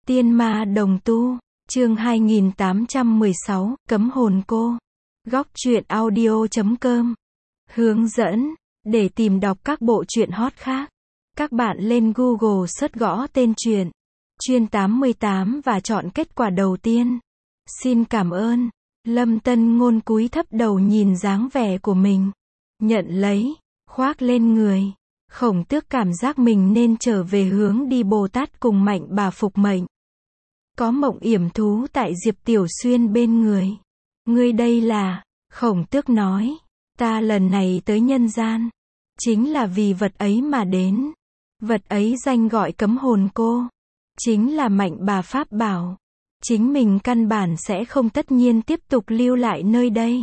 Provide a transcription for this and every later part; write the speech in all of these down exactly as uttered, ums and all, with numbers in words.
Tiên ma đồng tu, chương hai nghìn tám trăm mười sáu, cấm hồn cô. Góc truyện audio chấm com. Hướng dẫn, để tìm đọc các bộ truyện hot khác, các bạn lên Google search gõ tên truyện Chuyên tám mươi tám và chọn kết quả đầu tiên. Xin cảm ơn. Lâm Tân Ngôn cúi thấp đầu nhìn dáng vẻ của mình, nhận lấy, khoác lên người. Khổng Tước cảm giác mình nên trở về hướng đi Bồ Tát cùng Mạnh Bà phục mệnh. Có Mộng Yểm Thú tại Diệp Tiểu Xuyên bên người. Ngươi đây là, Khổng Tước nói, ta lần này tới nhân gian, chính là vì vật ấy mà đến. Vật ấy danh gọi cấm hồn cô, chính là Mạnh Bà pháp bảo. Chính mình căn bản sẽ không tất nhiên tiếp tục lưu lại nơi đây.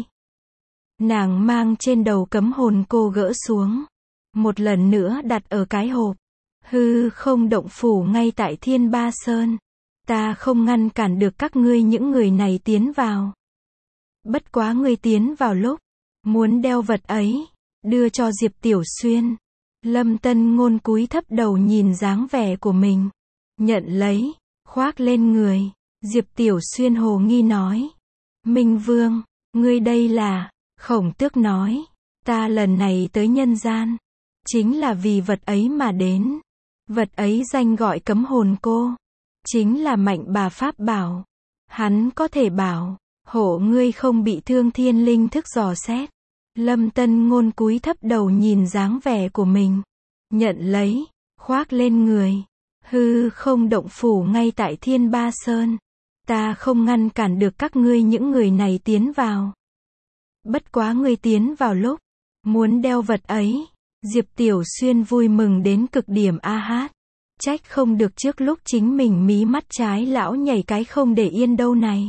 Nàng mang trên đầu cấm hồn cô gỡ xuống, một lần nữa đặt ở cái hộp. Hư không động phủ ngay tại Thiên Ba Sơn. Ta không ngăn cản được các ngươi những người này tiến vào. Bất quá ngươi tiến vào lúc muốn đeo vật ấy, đưa cho Diệp Tiểu Xuyên. Lâm Tân Ngôn cúi thấp đầu nhìn dáng vẻ của mình, nhận lấy, khoác lên người. Diệp Tiểu Xuyên hồ nghi nói, Minh Vương, ngươi đây là? Khổng Tước nói, ta lần này tới nhân gian, chính là vì vật ấy mà đến. Vật ấy danh gọi cấm hồn cô, chính là Mạnh Bà pháp bảo. Hắn có thể bảo hộ ngươi không bị thương thiên linh thức dò xét. Lâm Tân Ngôn cúi thấp đầu nhìn dáng vẻ của mình, nhận lấy, khoác lên người. Hư không động phủ ngay tại Thiên Ba Sơn. Ta không ngăn cản được các ngươi những người này tiến vào. Bất quá ngươi tiến vào lúc muốn đeo vật ấy. Diệp Tiểu Xuyên vui mừng đến cực điểm a hát. Trách không được trước lúc chính mình mí mắt trái lão nhảy cái không để yên đâu này.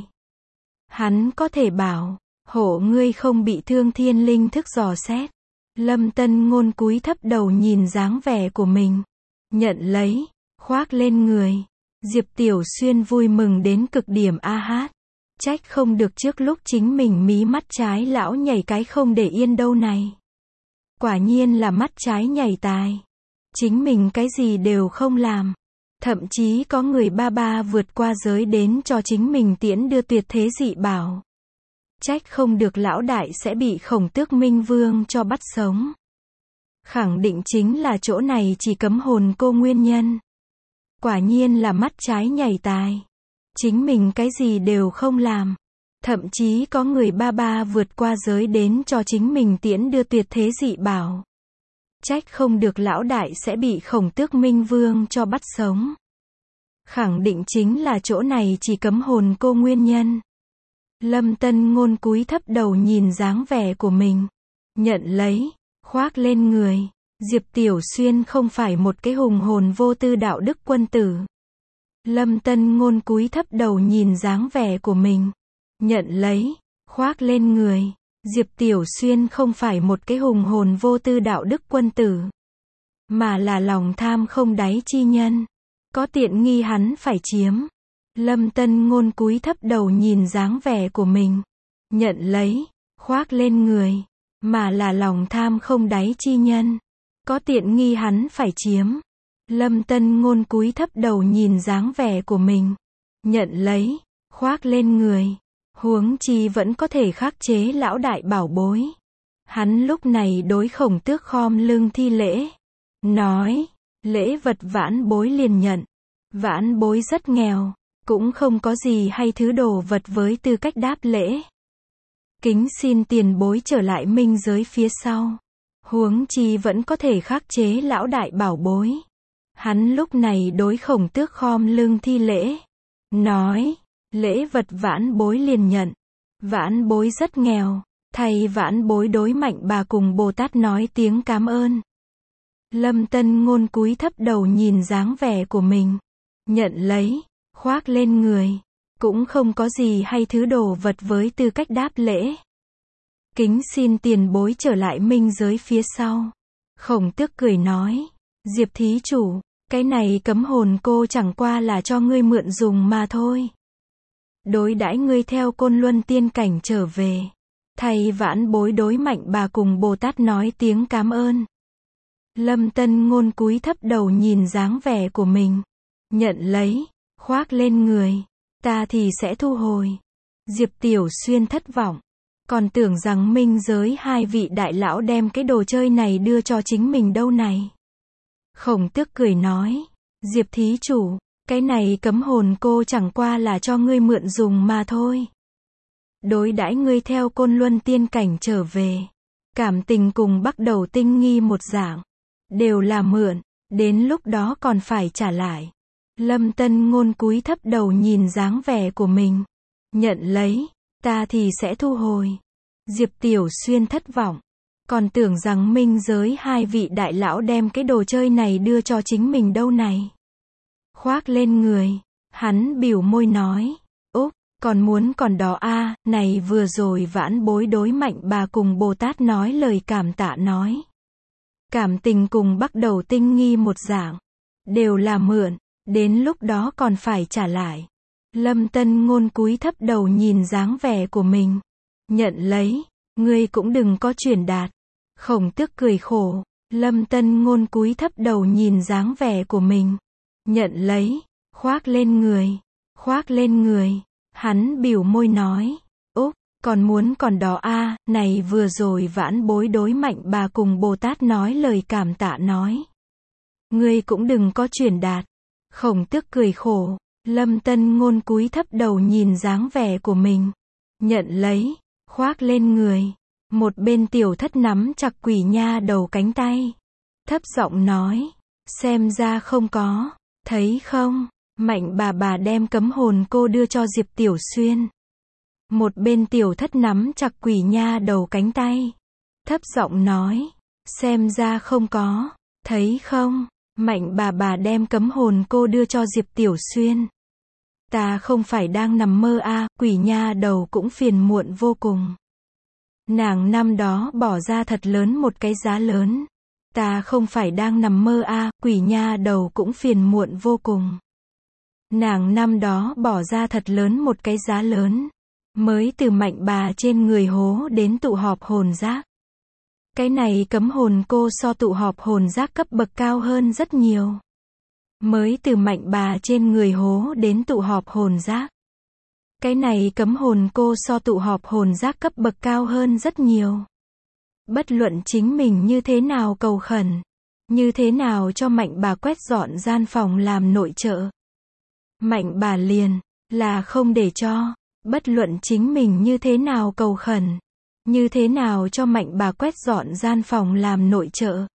Hắn có thể bảo hộ ngươi không bị thương thiên linh thức dò xét. Lâm Tân Ngôn cúi thấp đầu nhìn dáng vẻ của mình, nhận lấy, khoác lên người. Diệp Tiểu Xuyên vui mừng đến cực điểm a hát. Trách không được trước lúc chính mình mí mắt trái lão nhảy cái không để yên đâu này. Quả nhiên là mắt trái nhảy tài. Chính mình cái gì đều không làm. Thậm chí có người ba ba vượt qua giới đến cho chính mình tiễn đưa tuyệt thế dị bảo. Trách không được lão đại sẽ bị Khổng Tước Minh Vương cho bắt sống. Khẳng định chính là chỗ này chỉ cấm hồn cô nguyên nhân. Quả nhiên là mắt trái nhảy tài. Chính mình cái gì đều không làm. Thậm chí có người ba ba vượt qua giới đến cho chính mình tiễn đưa tuyệt thế dị bảo. Trách không được lão đại sẽ bị Khổng Tước Minh Vương cho bắt sống. Khẳng định chính là chỗ này chỉ cấm hồn cô nguyên nhân. Lâm Tân Ngôn cúi thấp đầu nhìn dáng vẻ của mình, nhận lấy, khoác lên người. Diệp Tiểu Xuyên không phải một cái hùng hồn vô tư đạo đức quân tử. Lâm Tân Ngôn cúi thấp đầu nhìn dáng vẻ của mình, nhận lấy, khoác lên người. Diệp Tiểu Xuyên không phải một cái hùng hồn vô tư đạo đức quân tử, mà là lòng tham không đáy chi nhân. Có tiện nghi hắn phải chiếm. Lâm Tân Ngôn cúi thấp đầu nhìn dáng vẻ của mình, nhận lấy, khoác lên người, mà là lòng tham không đáy chi nhân. Có tiện nghi hắn phải chiếm. Lâm Tân Ngôn cúi thấp đầu nhìn dáng vẻ của mình, nhận lấy, khoác lên người. Huống chi vẫn có thể khắc chế lão đại bảo bối. Hắn lúc này đối Khổng Tước khom lưng thi lễ, nói, lễ vật vãn bối liền nhận. Vãn bối rất nghèo, cũng không có gì hay thứ đồ vật với tư cách đáp lễ. Kính xin tiền bối trở lại minh giới phía sau. Huống chi vẫn có thể khắc chế lão đại bảo bối. Hắn lúc này đối Khổng Tước khom lưng thi lễ, nói, lễ vật vãn bối liền nhận. Vãn bối rất nghèo, thay vãn bối đối Mạnh Bà cùng Bồ Tát nói tiếng cảm ơn. Lâm Tân Ngôn cúi thấp đầu nhìn dáng vẻ của mình, nhận lấy, khoác lên người. Cũng không có gì hay thứ đồ vật với tư cách đáp lễ. Kính xin tiền bối trở lại minh giới phía sau. Khổng Tước cười nói, Diệp thí chủ, cái này cấm hồn cô chẳng qua là cho ngươi mượn dùng mà thôi. Đối đãi ngươi theo Côn Luân tiên cảnh trở về, thay vãn bối đối Mạnh Bà cùng Bồ Tát nói tiếng cảm ơn. Lâm Tân Ngôn cúi thấp đầu nhìn dáng vẻ của mình, nhận lấy, khoác lên người, ta thì sẽ thu hồi. Diệp Tiểu Xuyên thất vọng, còn tưởng rằng minh giới hai vị đại lão đem cái đồ chơi này đưa cho chính mình đâu này. Khổng Tước cười nói, Diệp thí chủ, cái này cấm hồn cô chẳng qua là cho ngươi mượn dùng mà thôi. Đối đãi ngươi theo Côn Luân tiên cảnh trở về, cảm tình cùng bắt đầu tinh nghi một dạng, đều là mượn, đến lúc đó còn phải trả lại. Lâm Tân Ngôn cúi thấp đầu nhìn dáng vẻ của mình, nhận lấy, ta thì sẽ thu hồi. Diệp Tiểu Xuyên thất vọng, còn tưởng rằng minh giới hai vị đại lão đem cái đồ chơi này đưa cho chính mình đâu này. Khoác lên người, hắn bĩu môi nói, úp, còn muốn còn đó a, à, này vừa rồi vãn bối đối Mạnh Bà cùng Bồ Tát nói lời cảm tạ nói. Cảm tình cùng bắt đầu tinh nghi một dạng, đều là mượn, đến lúc đó còn phải trả lại. Lâm Tân Ngôn cúi thấp đầu nhìn dáng vẻ của mình, nhận lấy, ngươi cũng đừng có chuyển đạt. Khổng Tước cười khổ, Lâm Tân Ngôn cúi thấp đầu nhìn dáng vẻ của mình, nhận lấy, khoác lên người, khoác lên người, hắn bĩu môi nói, úp, còn muốn còn đó a, à, này vừa rồi vãn bối đối Mạnh Bà cùng Bồ Tát nói lời cảm tạ nói. Ngươi cũng đừng có chuyển đạt. Khổng Tước cười khổ, Lâm Tân Ngôn cúi thấp đầu nhìn dáng vẻ của mình, nhận lấy, khoác lên người. Một bên Tiểu Thất nắm chặt Quỷ Nha Đầu cánh tay, thấp giọng nói, xem ra không có, thấy không, Mạnh bà bà đem cấm hồn cô đưa cho Diệp Tiểu Xuyên. Một bên Tiểu Thất nắm chặt Quỷ Nha Đầu cánh tay, thấp giọng nói, xem ra không có, thấy không, Mạnh bà bà đem cấm hồn cô đưa cho Diệp Tiểu Xuyên. Ta không phải đang nằm mơ a, à, Quỷ Nha Đầu cũng phiền muộn vô cùng. Nàng năm đó bỏ ra thật lớn một cái giá lớn. Ta không phải đang nằm mơ a, à, Quỷ Nha Đầu cũng phiền muộn vô cùng. Nàng năm đó bỏ ra thật lớn một cái giá lớn, mới từ Mạnh bà trên người hố đến tụ họp hồn giác. Cái này cấm hồn cô so tụ họp hồn giác cấp bậc cao hơn rất nhiều. Mới từ Mạnh bà trên người hố đến tụ họp hồn giác. Cái này cấm hồn cô so tụ họp hồn giác cấp bậc cao hơn rất nhiều. Bất luận chính mình như thế nào cầu khẩn, như thế nào cho Mạnh bà quét dọn gian phòng làm nội trợ, Mạnh bà liền là không để cho. Bất luận chính mình như thế nào cầu khẩn, như thế nào cho Mạnh bà quét dọn gian phòng làm nội trợ,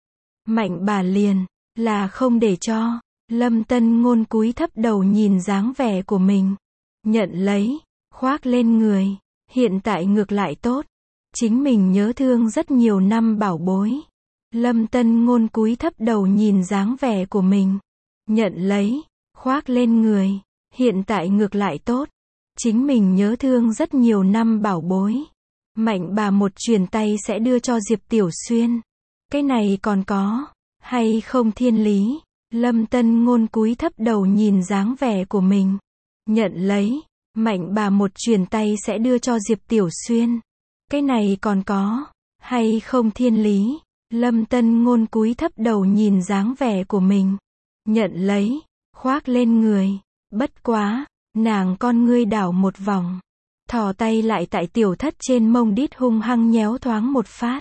Mạnh bà liền là không để cho. Lâm Tân Ngôn cúi thấp đầu nhìn dáng vẻ của mình, nhận lấy, khoác lên người. Hiện tại ngược lại tốt, chính mình nhớ thương rất nhiều năm bảo bối. Lâm Tân Ngôn cúi thấp đầu nhìn dáng vẻ của mình, nhận lấy, khoác lên người. Hiện tại ngược lại tốt, chính mình nhớ thương rất nhiều năm bảo bối. Mạnh bà một truyền tay sẽ đưa cho Diệp Tiểu Xuyên. Cái này còn có hay không thiên lý? Lâm Tân Ngôn cúi thấp đầu nhìn dáng vẻ của mình, nhận lấy. Mạnh bà một truyền tay sẽ đưa cho Diệp Tiểu Xuyên. Cái này còn có hay không thiên lý? Lâm Tân Ngôn cúi thấp đầu nhìn dáng vẻ của mình, nhận lấy, khoác lên người. Bất quá, nàng con ngươi đảo một vòng, thò tay lại tại Tiểu Thất trên mông đít hung hăng nhéo thoáng một phát.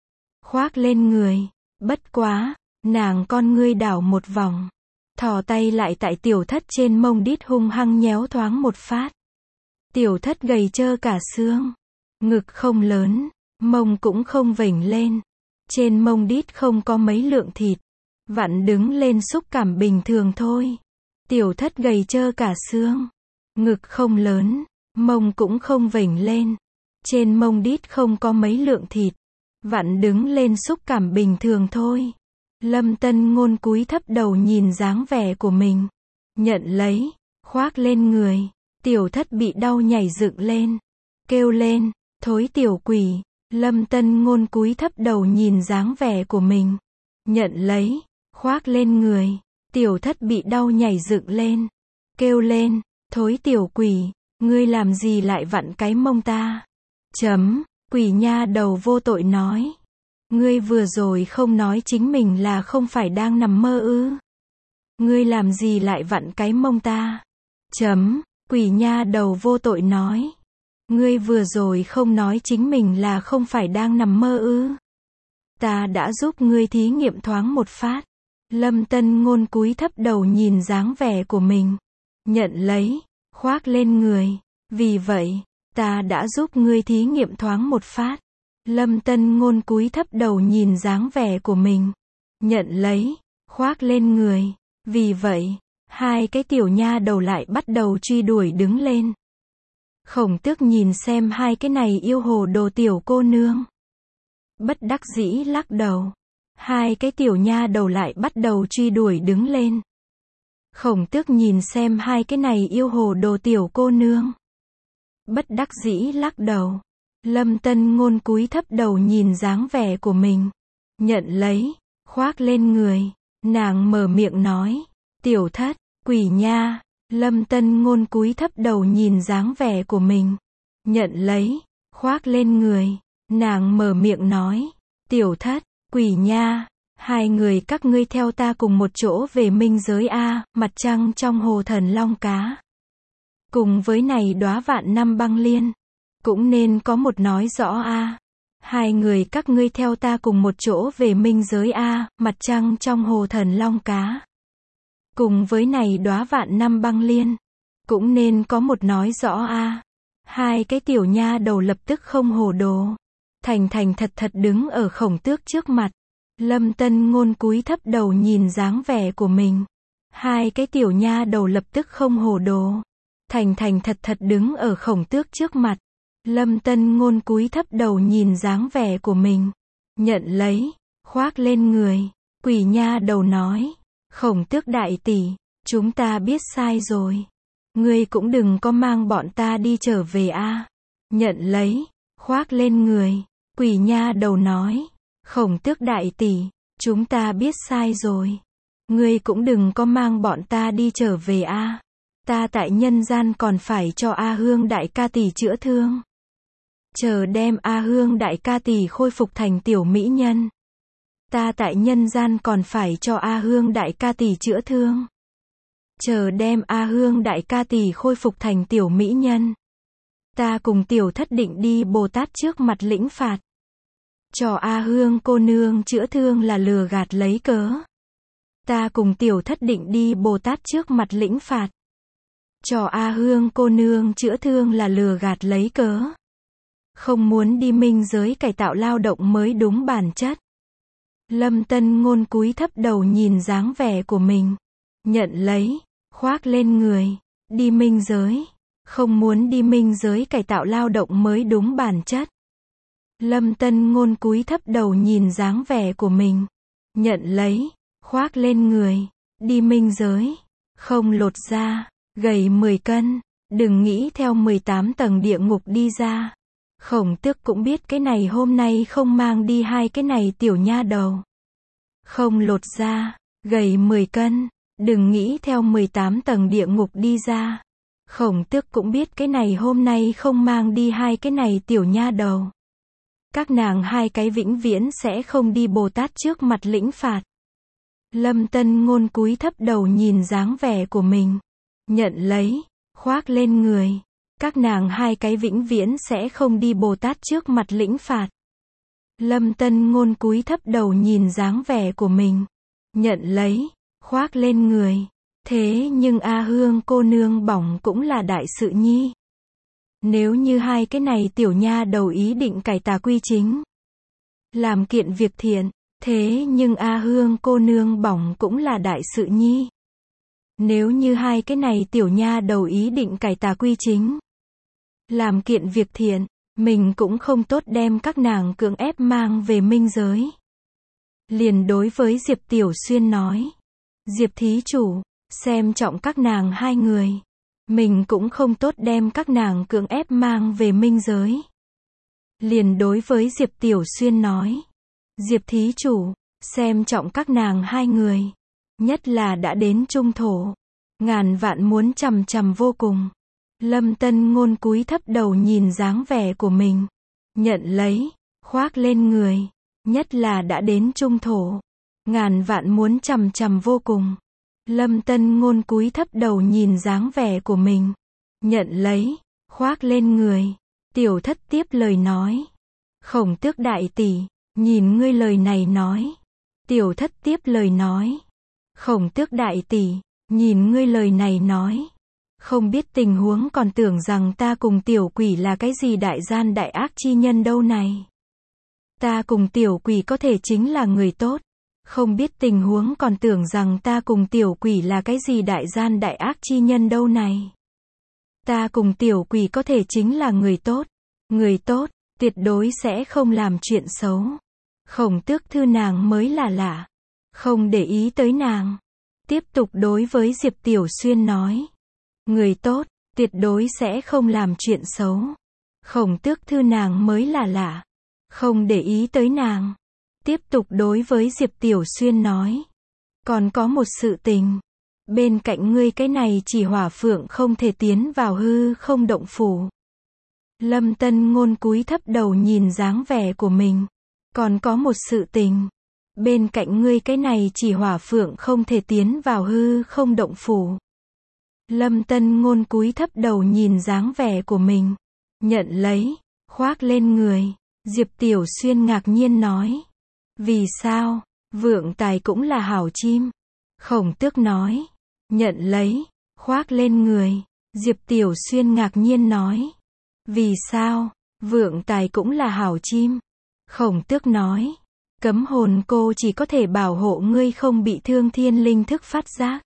Khoác lên người. Bất quá, nàng con ngươi đảo một vòng, thò tay lại tại Tiểu Thất trên mông đít hung hăng nhéo thoáng một phát. Tiểu Thất gầy trơ cả xương, ngực không lớn, mông cũng không vểnh lên, trên mông đít không có mấy lượng thịt, vặn đứng lên xúc cảm bình thường thôi. Tiểu Thất gầy trơ cả xương, ngực không lớn, mông cũng không vểnh lên, trên mông đít không có mấy lượng thịt, vặn đứng lên xúc cảm bình thường thôi. Lâm Tân Ngôn cúi thấp đầu nhìn dáng vẻ của mình, nhận lấy, khoác lên người. Tiểu Thất bị đau nhảy dựng lên, kêu lên, thối tiểu quỷ. Lâm Tân Ngôn cúi thấp đầu nhìn dáng vẻ của mình, nhận lấy, khoác lên người. Tiểu Thất bị đau nhảy dựng lên, kêu lên, thối tiểu quỷ, ngươi làm gì lại vặn cái mông ta? Chấm, Quỷ Nha Đầu vô tội nói, ngươi vừa rồi không nói chính mình là không phải đang nằm mơ ư? Ngươi làm gì lại vặn cái mông ta? Chấm, quỷ nha đầu vô tội nói. Ngươi vừa rồi không nói chính mình là không phải đang nằm mơ ư? Ta đã giúp ngươi thí nghiệm thoáng một phát. Lâm Tân Ngôn cúi thấp đầu nhìn dáng vẻ của mình. Nhận lấy, khoác lên người. Vì vậy, ta đã giúp ngươi thí nghiệm thoáng một phát. Lâm Tân Ngôn cúi thấp đầu nhìn dáng vẻ của mình. Nhận lấy, khoác lên người. Vì vậy, hai cái tiểu nha đầu lại bắt đầu truy đuổi đứng lên. Khổng Tước nhìn xem hai cái này yêu hồ đồ tiểu cô nương. Bất đắc dĩ lắc đầu. Hai cái tiểu nha đầu lại bắt đầu truy đuổi đứng lên. Khổng Tước nhìn xem hai cái này yêu hồ đồ tiểu cô nương. Bất đắc dĩ lắc đầu. Lâm Tân Ngôn cúi thấp đầu nhìn dáng vẻ của mình. Nhận lấy, khoác lên người. Nàng mở miệng nói. Tiểu thất, quỷ nha. Lâm Tân Ngôn cúi thấp đầu nhìn dáng vẻ của mình. Nhận lấy, khoác lên người. Nàng mở miệng nói. Tiểu thất, quỷ nha. Hai người các ngươi theo ta cùng một chỗ về minh giới A, mặt trăng trong hồ thần long cá. Cùng với này đóa vạn năm băng liên. Cũng nên có một nói rõ A. Hai người các ngươi theo ta cùng một chỗ về minh giới A, mặt trăng trong hồ thần long cá. Cùng với này đóa vạn năm băng liên. Cũng nên có một nói rõ A. Hai cái tiểu nha đầu lập tức không hồ đồ. Thành thành thật thật đứng ở Khổng Tước trước mặt. Lâm Tân Ngôn cúi thấp đầu nhìn dáng vẻ của mình. Hai cái tiểu nha đầu lập tức không hồ đồ. Thành thành thật thật đứng ở Khổng Tước trước mặt. Lâm Tân Ngôn cúi thấp đầu nhìn dáng vẻ của mình. Nhận lấy, khoác lên người. Quỷ nha đầu nói. Khổng Tước đại tỷ, chúng ta biết sai rồi. Ngươi cũng đừng có mang bọn ta đi trở về a. Nhận lấy, khoác lên người. Quỷ nha đầu nói. Khổng Tước đại tỷ, chúng ta biết sai rồi. Ngươi cũng đừng có mang bọn ta đi trở về a. Ta tại nhân gian còn phải cho A Hương đại ca tỷ chữa thương. Chờ đem A Hương đại ca tỷ khôi phục thành tiểu mỹ nhân. Ta tại nhân gian còn phải cho A Hương đại ca tỷ chữa thương. Chờ đem A Hương đại ca tỷ khôi phục thành tiểu mỹ nhân. Ta cùng tiểu thất định đi Bồ Tát trước mặt lĩnh phạt. Cho A Hương cô nương chữa thương là lừa gạt lấy cớ. Ta cùng tiểu thất định đi Bồ Tát trước mặt lĩnh phạt. Cho A Hương cô nương chữa thương là lừa gạt lấy cớ. Không muốn đi minh giới cải tạo lao động mới đúng bản chất. Lâm Tân Ngôn cúi thấp đầu nhìn dáng vẻ của mình. Nhận lấy, khoác lên người. Đi minh giới. Không muốn đi minh giới cải tạo lao động mới đúng bản chất. Lâm Tân Ngôn cúi thấp đầu nhìn dáng vẻ của mình. Nhận lấy, khoác lên người. Đi minh giới. Không lột da. Gầy mười cân. Đừng nghĩ theo mười tám tầng địa ngục đi ra. Khổng Tước cũng biết cái này hôm nay không mang đi hai cái này tiểu nha đầu. Không lột da. Gầy mười cân. Đừng nghĩ theo mười tám tầng địa ngục đi ra. Khổng Tước cũng biết cái này hôm nay không mang đi hai cái này tiểu nha đầu. Các nàng hai cái vĩnh viễn sẽ không đi Bồ Tát trước mặt lĩnh phạt. Lâm Tân Ngôn cúi thấp đầu nhìn dáng vẻ của mình. Nhận lấy, khoác lên người. Các nàng hai cái vĩnh viễn sẽ không đi Bồ Tát trước mặt lĩnh phạt. Lâm Tân Ngôn cúi thấp đầu nhìn dáng vẻ của mình. Nhận lấy, khoác lên người. Thế nhưng A Hương cô nương bỏng cũng là đại sự nhi. Nếu như hai cái này tiểu nha đầu ý định cải tà quy chính. Làm kiện việc thiện. Thế nhưng A Hương cô nương bỏng cũng là đại sự nhi. Nếu như hai cái này tiểu nha đầu ý định cải tà quy chính. Làm kiện việc thiện. Mình cũng không tốt đem các nàng cưỡng ép mang về minh giới. Liền đối với Diệp Tiểu Xuyên nói. Diệp thí chủ, xem trọng các nàng hai người. Mình cũng không tốt đem các nàng cưỡng ép mang về minh giới. Liền đối với Diệp Tiểu Xuyên nói. Diệp thí chủ, xem trọng các nàng hai người. Nhất là đã đến trung thổ. Ngàn vạn muốn chằm chằm vô cùng. Lâm Tân Ngôn cúi thấp đầu nhìn dáng vẻ của mình. Nhận lấy, khoác lên người. Nhất là đã đến trung thổ. Ngàn vạn muốn chằm chằm vô cùng. Lâm Tân Ngôn cúi thấp đầu nhìn dáng vẻ của mình. Nhận lấy, khoác lên người. Tiểu thất tiếp lời nói. Khổng Tước đại tỷ, nhìn ngươi lời này nói. Tiểu thất tiếp lời nói. Khổng Tước đại tỷ, nhìn ngươi lời này nói. Không biết tình huống còn tưởng rằng ta cùng tiểu quỷ là cái gì đại gian đại ác chi nhân đâu này. Ta cùng tiểu quỷ có thể chính là người tốt. Không biết tình huống còn tưởng rằng ta cùng tiểu quỷ là cái gì đại gian đại ác chi nhân đâu này. Ta cùng tiểu quỷ có thể chính là người tốt. Người tốt, tuyệt đối sẽ không làm chuyện xấu. Khổng Tước thư nàng mới là lạ. Không để ý tới nàng. Tiếp tục đối với Diệp Tiểu Xuyên nói. Người tốt, tuyệt đối sẽ không làm chuyện xấu. Khổng Tước thư nàng mới là lạ. Không để ý tới nàng. Tiếp tục đối với Diệp Tiểu Xuyên nói. Còn có một sự tình. Bên cạnh ngươi cái này chỉ hỏa phượng không thể tiến vào hư không động phủ. Lâm Tân Ngôn cúi thấp đầu nhìn dáng vẻ của mình. Còn có một sự tình. Bên cạnh ngươi cái này chỉ hỏa phượng không thể tiến vào hư không động phủ. Lâm Tân Ngôn cúi thấp đầu nhìn dáng vẻ của mình. Nhận lấy, khoác lên người. Diệp Tiểu Xuyên ngạc nhiên nói. Vì sao? Vượng tài cũng là hảo chim. Khổng Tước nói. Nhận lấy, khoác lên người. Diệp Tiểu Xuyên ngạc nhiên nói. Vì sao? Vượng tài cũng là hảo chim. Khổng Tước nói. Cấm hồn cô chỉ có thể bảo hộ ngươi không bị thương thiên linh thức phát giác.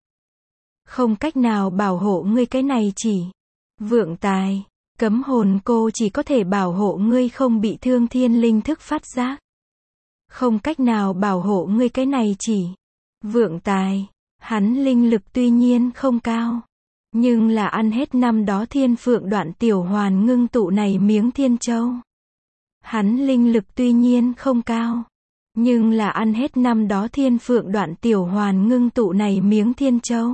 Không cách nào bảo hộ ngươi cái này chỉ. Vượng tài. Cấm hồn cô chỉ có thể bảo hộ ngươi không bị thương thiên linh thức phát giác. Không cách nào bảo hộ ngươi cái này chỉ. Vượng tài. Hắn linh lực tuy nhiên không cao. Nhưng là ăn hết năm đó thiên phượng đoạn tiểu hoàn ngưng tụ này miếng thiên châu. Hắn linh lực tuy nhiên không cao. Nhưng là ăn hết năm đó thiên phượng đoạn tiểu hoàn ngưng tụ này miếng thiên châu.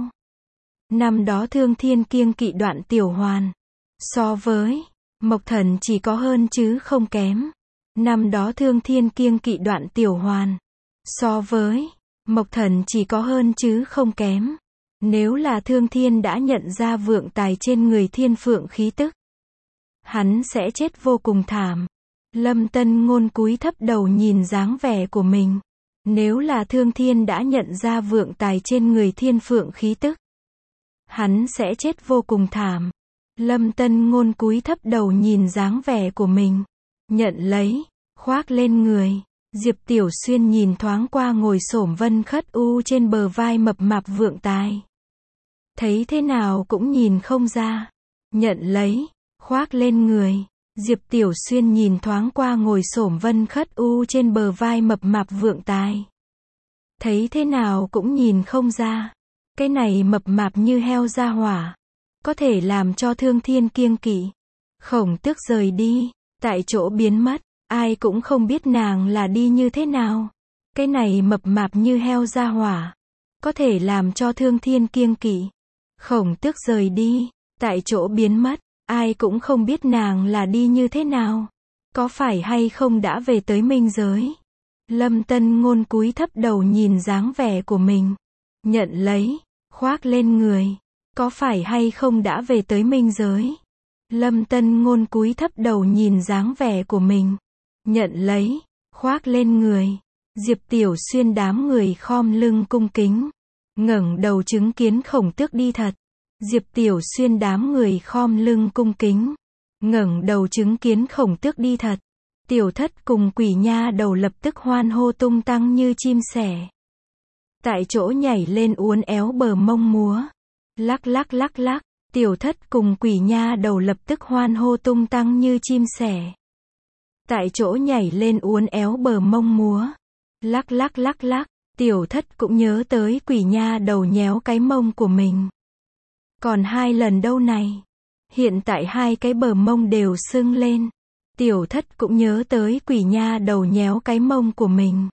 Năm đó thương thiên kiêng kỵ đoạn tiểu hoàn. So với Mộc Thần chỉ có hơn chứ không kém. Năm đó thương thiên kiêng kỵ đoạn tiểu hoàn. So với Mộc Thần chỉ có hơn chứ không kém. Nếu là thương thiên đã nhận ra vượng tài trên người thiên phượng khí tức. Hắn sẽ chết vô cùng thảm. Lâm Tân Ngôn cúi thấp đầu nhìn dáng vẻ của mình. Nếu là thương thiên đã nhận ra vượng tài trên người thiên phượng khí tức. Hắn sẽ chết vô cùng thảm. Lâm Tân Ngôn cúi thấp đầu nhìn dáng vẻ của mình. Nhận lấy, khoác lên người. Diệp Tiểu Xuyên nhìn thoáng qua ngồi xổm Vân Khất U trên bờ vai mập mạp vượng tài. Thấy thế nào cũng nhìn không ra. Nhận lấy, khoác lên người. Diệp Tiểu Xuyên nhìn thoáng qua ngồi xổm Vân Khất U trên bờ vai mập mạp vượng tài. Thấy thế nào cũng nhìn không ra. Cái này mập mạp như heo ra hỏa. Có thể làm cho thương thiên kiêng kỵ. Khổng Tước rời đi. Tại chỗ biến mất. Ai cũng không biết nàng là đi như thế nào. Cái này mập mạp như heo ra hỏa. Có thể làm cho thương thiên kiêng kỵ. Khổng Tước rời đi. Tại chỗ biến mất. Ai cũng không biết nàng là đi như thế nào. Có phải hay không đã về tới minh giới. Lâm Tân Ngôn cúi thấp đầu nhìn dáng vẻ của mình. Nhận lấy, khoác lên người. Có phải hay không đã về tới minh giới. Lâm Tân Ngôn cúi thấp đầu nhìn dáng vẻ của mình. Nhận lấy, khoác lên người. Diệp Tiểu Xuyên đám người khom lưng cung kính. Ngẩng đầu chứng kiến Khổng Tước đi thật. Diệp Tiểu Xuyên đám người khom lưng cung kính. Ngẩng đầu chứng kiến Khổng Tước đi thật. Tiểu Thất cùng Quỷ Nha đầu lập tức hoan hô tung tăng như chim sẻ. Tại chỗ nhảy lên uốn éo bờ mông múa. Lắc lắc lắc lắc. Tiểu Thất cùng Quỷ Nha đầu lập tức hoan hô tung tăng như chim sẻ. Tại chỗ nhảy lên uốn éo bờ mông múa. Lắc lắc lắc lắc. Tiểu Thất cũng nhớ tới Quỷ Nha đầu nhéo cái mông của mình. Còn hai lần đâu này. Hiện tại hai cái bờ mông đều sưng lên. Tiểu Thất cũng nhớ tới Quỷ Nha đầu nhéo cái mông của mình.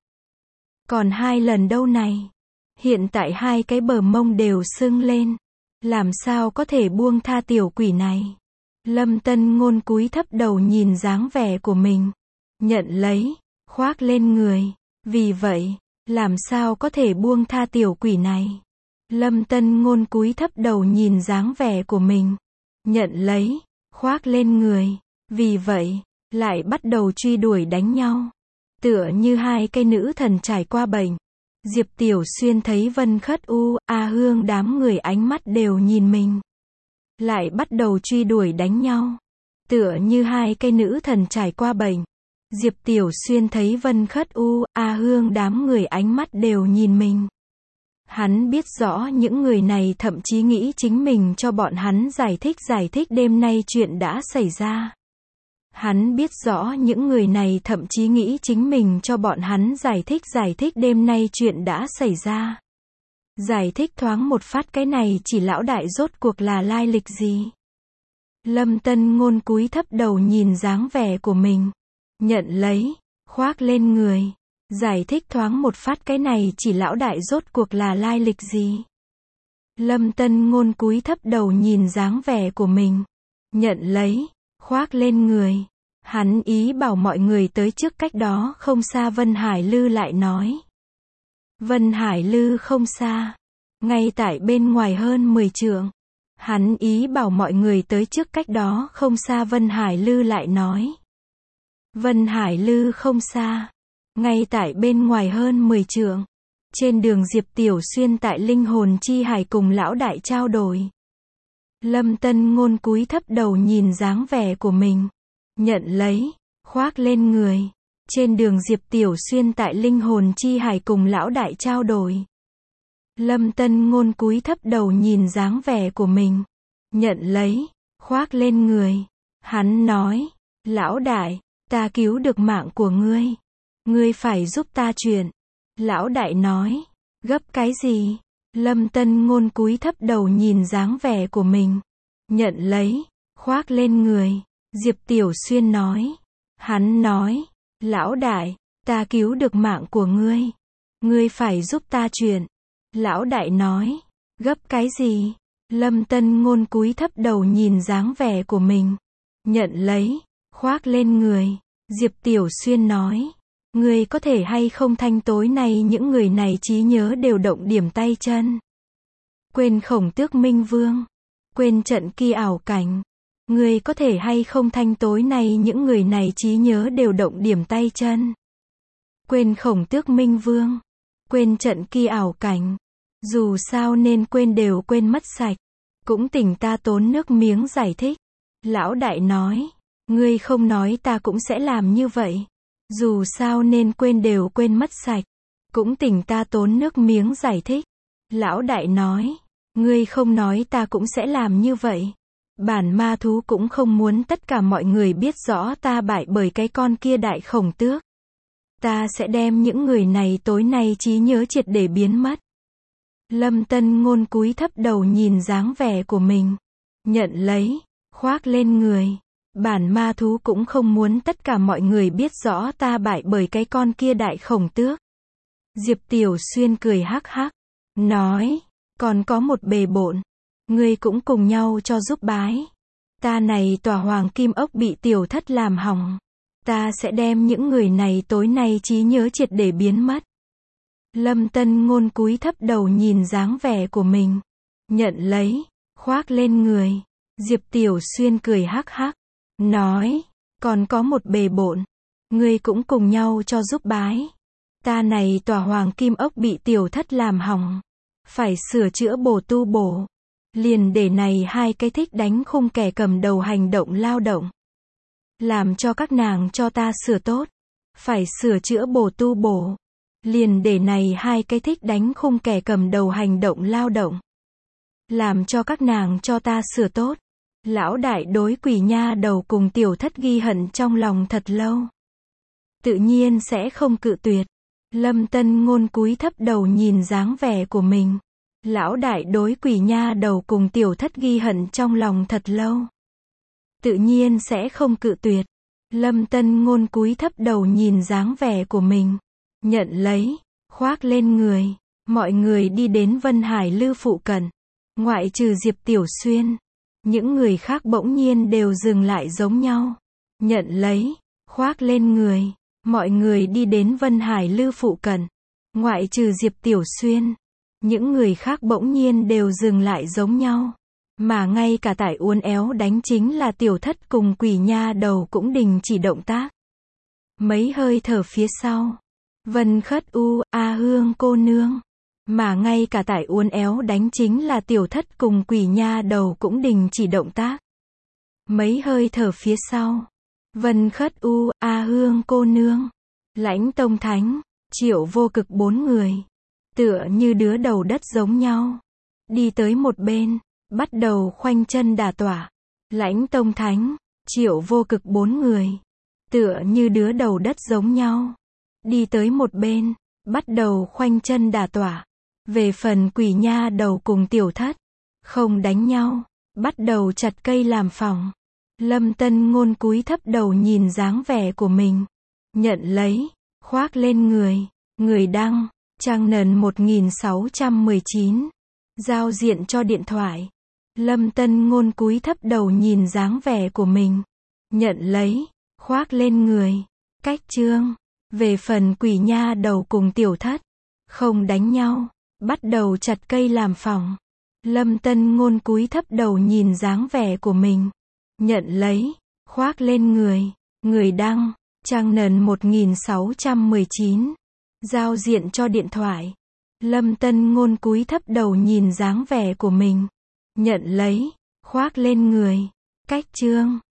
Còn hai lần đâu này. Hiện tại hai cái bờ mông đều sưng lên. Làm sao có thể buông tha tiểu quỷ này. Lâm Tân Ngôn cúi thấp đầu nhìn dáng vẻ của mình. Nhận lấy, khoác lên người. Vì vậy, làm sao có thể buông tha tiểu quỷ này. Lâm Tân Ngôn cúi thấp đầu nhìn dáng vẻ của mình. Nhận lấy, khoác lên người. Vì vậy, lại bắt đầu truy đuổi đánh nhau. Tựa như hai cây nữ thần trải qua bệnh. Diệp Tiểu Xuyên thấy Vân Khất U, A Hương đám người ánh mắt đều nhìn mình. Lại bắt đầu truy đuổi đánh nhau. Tựa như hai cây nữ thần trải qua bệnh. Diệp Tiểu Xuyên thấy Vân Khất U, A Hương đám người ánh mắt đều nhìn mình. Hắn biết rõ những người này thậm chí nghĩ chính mình cho bọn hắn giải thích giải thích đêm nay chuyện đã xảy ra. Hắn biết rõ những người này thậm chí nghĩ chính mình cho bọn hắn giải thích giải thích đêm nay chuyện đã xảy ra. Giải thích thoáng một phát cái này chỉ lão đại rốt cuộc là lai lịch gì. Lâm Tân Ngôn cúi thấp đầu nhìn dáng vẻ của mình. Nhận lấy, khoác lên người. Giải thích thoáng một phát cái này chỉ lão đại rốt cuộc là lai lịch gì. Lâm Tân Ngôn cúi thấp đầu nhìn dáng vẻ của mình. Nhận lấy, khoác lên người. Hắn ý bảo mọi người tới trước cách đó không xa Vân Hải Lư lại nói. Vân Hải Lư không xa. Ngay tại bên ngoài hơn mười trượng. Hắn ý bảo mọi người tới trước cách đó không xa Vân Hải Lư lại nói. Vân Hải Lư không xa. Ngay tại bên ngoài hơn mười trượng. Trên đường Diệp Tiểu Xuyên tại linh hồn chi hải cùng lão đại trao đổi. Lâm Tân Ngôn cúi thấp đầu nhìn dáng vẻ của mình. Nhận lấy, khoác lên người. Trên đường Diệp Tiểu Xuyên tại linh hồn chi hải cùng lão đại trao đổi. Lâm Tân Ngôn cúi thấp đầu nhìn dáng vẻ của mình. Nhận lấy, khoác lên người. Hắn nói, lão đại, ta cứu được mạng của ngươi. Ngươi phải giúp ta chuyện. Lão đại nói, gấp cái gì? Lâm Tân Ngôn cúi thấp đầu nhìn dáng vẻ của mình. Nhận lấy, khoác lên người. Diệp Tiểu Xuyên nói. Hắn nói, lão đại, ta cứu được mạng của ngươi. Ngươi phải giúp ta chuyện. Lão đại nói, gấp cái gì? Lâm Tân Ngôn cúi thấp đầu nhìn dáng vẻ của mình. Nhận lấy, khoác lên người. Diệp Tiểu Xuyên nói. Ngươi có thể hay không thanh tối nay những người này trí nhớ đều động điểm tay chân. Quên Khổng Tước Minh Vương. Quên trận kia ảo cảnh. Ngươi có thể hay không thanh tối nay những người này trí nhớ đều động điểm tay chân. Quên Khổng Tước Minh Vương. Quên trận kia ảo cảnh. Dù sao nên quên đều quên mất sạch. Cũng tỉnh ta tốn nước miếng giải thích. Lão đại nói. Ngươi không nói ta cũng sẽ làm như vậy. Dù sao nên quên đều quên mất sạch. Cũng tỉnh ta tốn nước miếng giải thích. Lão đại nói. Ngươi không nói ta cũng sẽ làm như vậy. Bản ma thú cũng không muốn tất cả mọi người biết rõ ta bại bởi cái con kia đại khổng tước. Ta sẽ đem những người này tối nay trí nhớ triệt để biến mất. Lâm Tân Ngôn cúi thấp đầu nhìn dáng vẻ của mình. Nhận lấy, khoác lên người. Bản ma thú cũng không muốn tất cả mọi người biết rõ ta bại bởi cái con kia đại khổng tước. Diệp Tiểu Xuyên cười hắc hắc. Nói, còn có một bề bộn. Ngươi cũng cùng nhau cho giúp bái. Ta này tòa hoàng kim ốc bị tiểu thất làm hỏng. Ta sẽ đem những người này tối nay trí nhớ triệt để biến mất. Lâm Tân Ngôn cúi thấp đầu nhìn dáng vẻ của mình. Nhận lấy, khoác lên người. Diệp Tiểu Xuyên cười hắc hắc. Nói, còn có một bề bộn. Ngươi cũng cùng nhau cho giúp bái. Ta này tòa hoàng kim ốc bị tiểu thất làm hỏng. Phải sửa chữa bổ tu bổ. Liền để này hai cái thích đánh khung kẻ cầm đầu hành động lao động. Làm cho các nàng cho ta sửa tốt. Phải sửa chữa bổ tu bổ. Liền để này hai cái thích đánh khung kẻ cầm đầu hành động lao động. Làm cho các nàng cho ta sửa tốt. Lão đại đối quỷ nha đầu cùng tiểu thất ghi hận trong lòng thật lâu. Tự nhiên sẽ không cự tuyệt. Lâm Tân Ngôn cúi thấp đầu nhìn dáng vẻ của mình. Lão đại đối quỷ nha đầu cùng tiểu thất ghi hận trong lòng thật lâu. Tự nhiên sẽ không cự tuyệt. Lâm Tân Ngôn cúi thấp đầu nhìn dáng vẻ của mình. Nhận lấy, khoác lên người. Mọi người đi đến Vân Hải Lư phụ cận. Ngoại trừ Diệp Tiểu Xuyên. Những người khác bỗng nhiên đều dừng lại giống nhau. Nhận lấy, khoác lên người. Mọi người đi đến Vân Hải Lư phụ cận. Ngoại trừ Diệp Tiểu Xuyên. Những người khác bỗng nhiên đều dừng lại giống nhau. Mà ngay cả tải uốn éo đánh chính là tiểu thất cùng quỷ nha đầu cũng đình chỉ động tác. Mấy hơi thở phía sau. Vân Khất u, a Hương cô nương. Mà ngay cả tải uốn éo đánh chính là tiểu thất cùng quỷ nha đầu cũng đình chỉ động tác. Mấy hơi thở phía sau. Vân Khất u, a Hương cô nương. Lãnh Tông Thánh, Triệu Vô Cực bốn người. Tựa như đứa đầu đất giống nhau. Đi tới một bên, bắt đầu khoanh chân đả tọa. Lãnh Tông Thánh, Triệu Vô Cực bốn người. Tựa như đứa đầu đất giống nhau. Đi tới một bên, bắt đầu khoanh chân đả tọa. Về phần quỷ nha đầu cùng tiểu thất, không đánh nhau, bắt đầu chặt cây làm phòng. Lâm Tân Ngôn cúi thấp đầu nhìn dáng vẻ của mình. Nhận lấy, khoác lên người. Người đăng, trang nền một nghìn sáu trăm mười chín. Giao diện cho điện thoại. Lâm Tân Ngôn cúi thấp đầu nhìn dáng vẻ của mình. Nhận lấy, khoác lên người. Cách chương. Về phần quỷ nha đầu cùng tiểu thất, không đánh nhau, bắt đầu chặt cây làm phòng. Lâm Tân Ngôn cúi thấp đầu nhìn dáng vẻ của mình. Nhận lấy, khoác lên người. Người đăng, trang nền một nghìn sáu trăm mười chín. Giao diện cho điện thoại. Lâm Tân Ngôn cúi thấp đầu nhìn dáng vẻ của mình. Nhận lấy, khoác lên người. Cách chương.